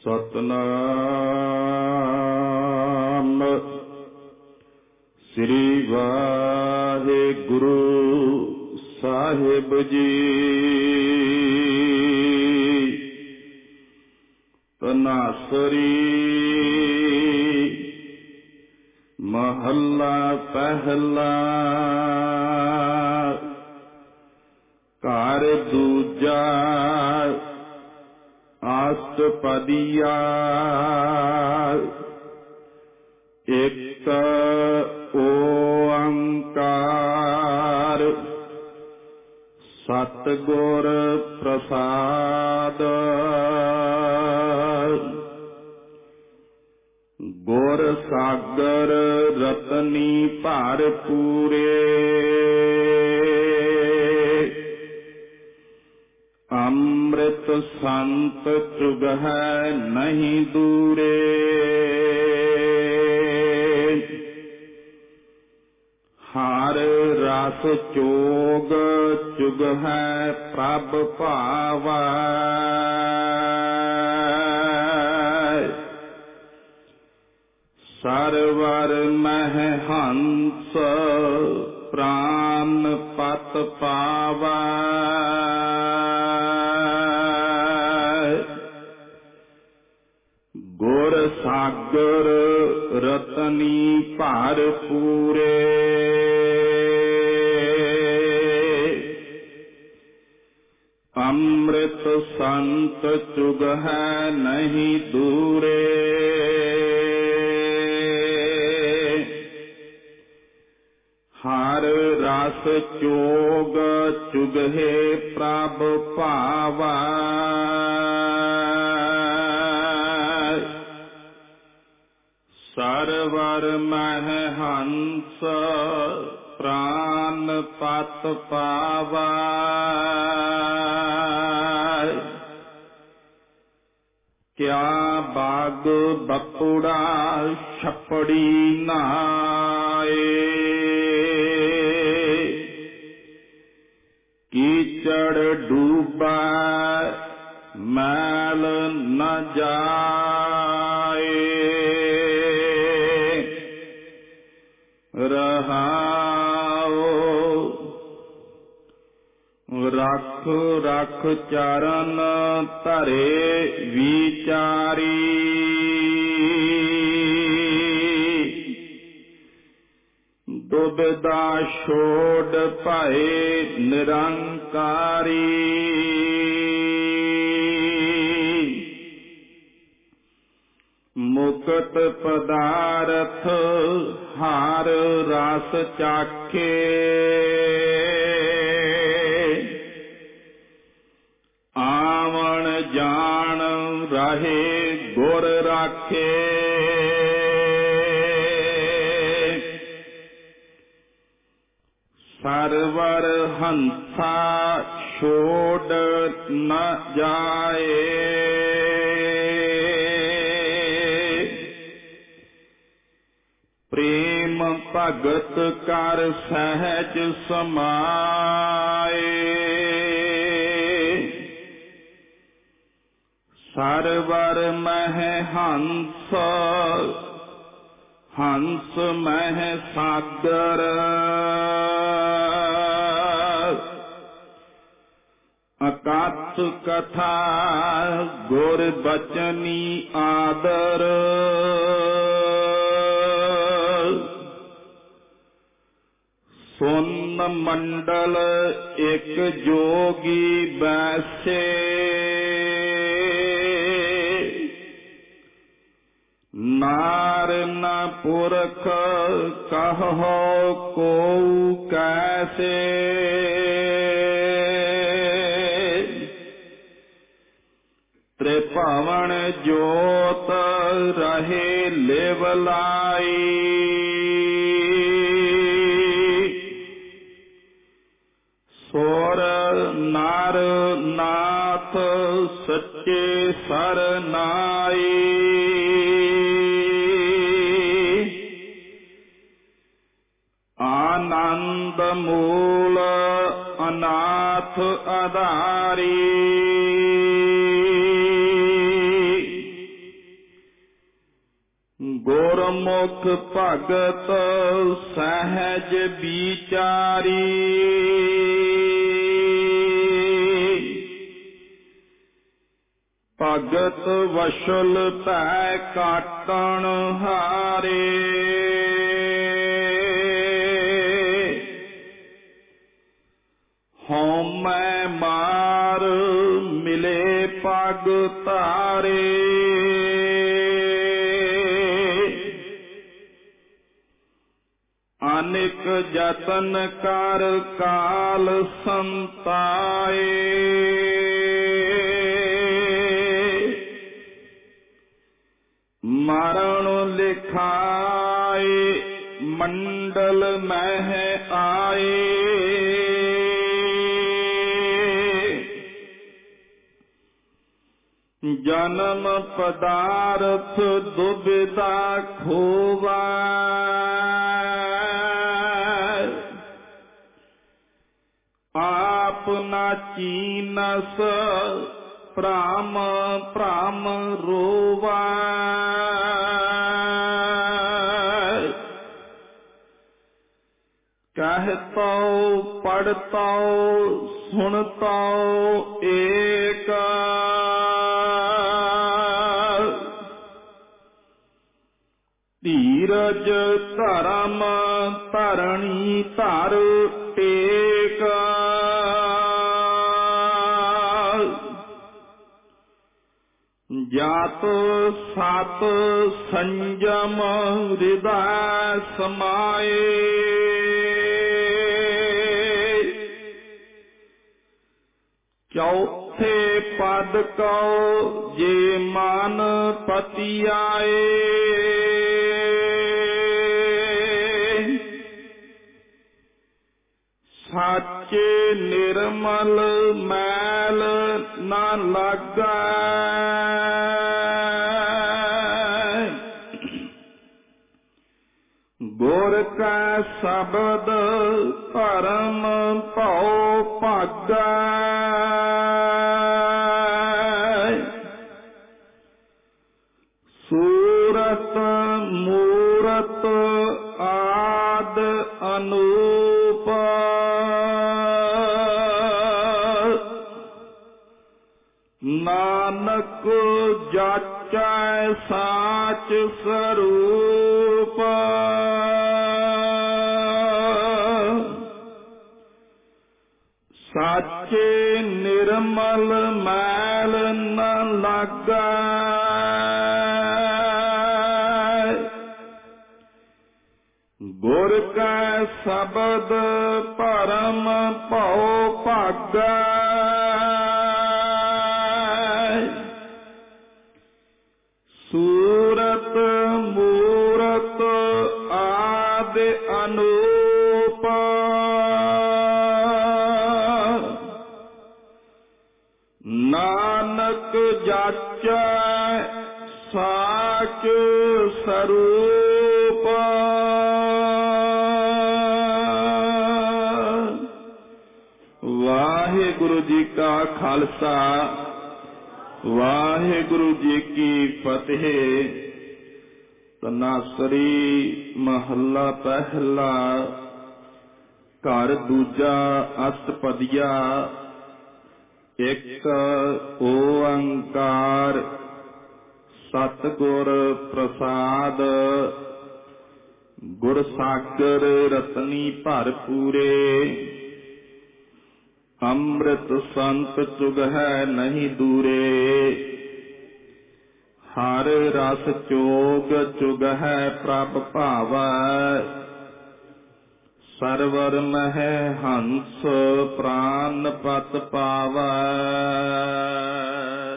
ਸਤਨਾਮ ਸ੍ਰੀ ਵਾਹਿਗੁਰੂ ਸਾਹਿਬ ਜੀ। ਤਨਾਸਰੀ ਮਹੱਲਾ ਪਹਿਲਾ। ਘਰ ਦੂਜਾ ਅਸ਼ਟਪਦੀਆ। ਇੱਕ ਓੰਕਾਰ ਸਤਿਗੁਰ ਪ੍ਰਸਾਦ। ਗੁਰ ਸਾਗਰ ਰਤਨੀ ਭਰ ਪੂਰੇ। ਅੰਮ੍ਰਿਤ ਸੰਤ ਚੁਗਹਿ ਨਹੀਂ ਦੂਰੇ। ਹਰ ਰਸ ਚੋਗ ਚੁਗਹਿ ਪ੍ਰਭ ਭਾਵੈ। ਸਰਵਰ ਮਹਿ ਹੰਸ ਪ੍ਰਾਨ ਪਤ ਪਾਵੈ। ਗੁਰ ਸਾਗਰ ਰਤਨੀ ਭਰ ਪੂਰੇ। ਅੰਮ੍ਰਿਤ ਸੰਤ ਚੁਗਹਿ ਨਹੀਂ ਦੂਰੇ। ਹਰ ਰਸ ਚੋਗ ਚੁਗਹਿ ਪ੍ਰਭ ਭਾਵੈ। ਸਰਵਰ ਮਹਿ ਹੰਸ ਪ੍ਰਾਨ ਪਤ ਪਾਵੈ। ਕਿਆ ਬਾਗ ਬਪੁੜਾ ਛਪੜੀ ਨਾਏ। ਕੀਚੜ ਡੂਬੈ ਮੈਲ ਨ ਜਾਏ। ਰਹਾਉ ਰਖ ਰਖ ਚਰਨ ਧਰੇ ਵਿਚਾਰੀ। ਦੁਬਿਧਾ ਛੋੜ ਭਏ ਨਿਰੰਕਾਰੀ। ਮੁਕਤ ਪਦਾਰਥ ਹਰ ਰਸ ਚਾਖੇ। ਆਵਣ ਜਾਣ ਰਹੇ ਗੁਰ ਰਾਖੇ। ਸਰਵਰ ਹੰਸਾ ਛੋੜ ਨ ਜਾਏ। ਪ੍ਰੇਮ ਭਗਤ ਕਰ ਸਹਿਜ ਸਮਾਏ। ਸਰਵਰ ਮਹਿ ਹੰਸ ਹੰਸ ਮਹਿ ਸਾਗਰ। ਅਕਥ ਕਥਾ ਗੁਰ ਬਚਨੀ ਆਦਰ। ਸੁਨ ਮੰਡਲ ਇੱਕ ਜੋਗੀ ਬੈਸੇ। ਨਾਰ ਨ ਪੁਰਖ ਕਹੋ ਕੋਉ ਕੈਸੇ। ਤ੍ਰਿਭਵਨ ਜੋਤ ਰਹੇ ਲਿਵ ਲਾਈ। ਸੁਰ ਨਰ ਨਾਥ ਸੱਚੇ ਸਰਨਾਈ। ਆਨੰਦ ਮੂਲ ਅਨਾਥ ਆਧਾਰੀ। ਗੁਰਮੁਖ ਭਗਤ ਸਹਿਜ ਵਿਚਾਰੀ। ਭਗਤ ਵਸ਼ਲ ਭੈ ਕਾਟਣ ਹਾਰੇ। ਹਉਮੈ ਮਾਰ ਮਿਲੇ ਪਗ ਧਾਰੇ। ਅਨੇਕ ਜਤਨ ਕਰ ਕਾਲ ਸੰਤਾਏ। ਮਰਨ ਲਿਖਾਏ ਮੰਡਲ ਮਹਿ ਆਏ। ਜਨਮ ਪਦਾਰਥ ਦੁਬਿਧਾ ਖੋਵਾ। ਆਪ ਨਾ ਚੀਨਸ ਭ੍ਰਮ ਭ੍ਰਮ ਰੋਵਾ। ਕਹਿਤੋ ਪੜਤੋ ਸੁਣਤੋ ਏਕ। ਧੀਰਜ ਧਰਮ ਧਰਣੀ ਧਰ ਟੇਕ। ਜਾਤ ਸਤ ਸੰਜਮ ਹਿਰਦੈ ਸਮਾਏ। ਚੌਥੇ ਪਦ ਕਉ ਜੇ ਮਨ ਪਤੀ ਆਏ। ਸਾਚੇ ਨਿਰਮਲ ਮੈਲ ਨਾ ਲਾਗੈ। ਗੁਰ ਕਾ ਸ਼ਬਦ ਧਰਮ ਭਉ ਭਾਗੈ। ਸੂਰਤ ਮੂਰਤ ਆਦ ਅਨੂਪ। ਨਾਨਕ ਜਾਚੈ ਸਾਚ ਸਰੂਪ। ਸਾਚੇ ਨਿਰਮਲ ਮੈਲ ਨ ਲਾਗੈ। ਗੁਰ ਕਾ ਸ਼ਬਦ ਭਰਮ ਭਉ ਭਾਗੈ। ਸੂਰਤ ਮੂਰਤ ਆਦਿ ਅਨੂਪ। ਨਾਨਕ ਜਾਚੈ ਸਾਚ ਸਰੂਪ। ਵਾਹਿਗੁਰੂ ਜੀ ਕਾ ਖਾਲਸਾ ਵਾਹਿਗੁਰੂ ਜੀ ਕੀ ਫਤਿਹ। ਤਨਾਸਰੀ ਮਹੱਲਾ ਪਹਿਲਾ। ਘਰ ਦੂਜਾ ਅਸ਼ਟਪਦੀਆ। ਇੱਕ ਓੰਕਾਰ ਸਤਿਗੁਰ ਪ੍ਰਸਾਦ। ਗੁਰ ਸਾਗਰ ਰਤਨੀ ਭਰਪੂਰੇ। ਅੰਮ੍ਰਿਤ ਸੰਤ ਚੁਗਹਿ ਨਹੀਂ ਦੂਰੇ। ਹਰ ਰਸ ਚੋਗ ਚੁਗਹਿ ਪ੍ਰਭ ਭਾਵੈ। ਸਰਵਰ ਮਹਿ ਹੰਸ ਪ੍ਰਾਨ ਪਤ ਪਾਵੈ।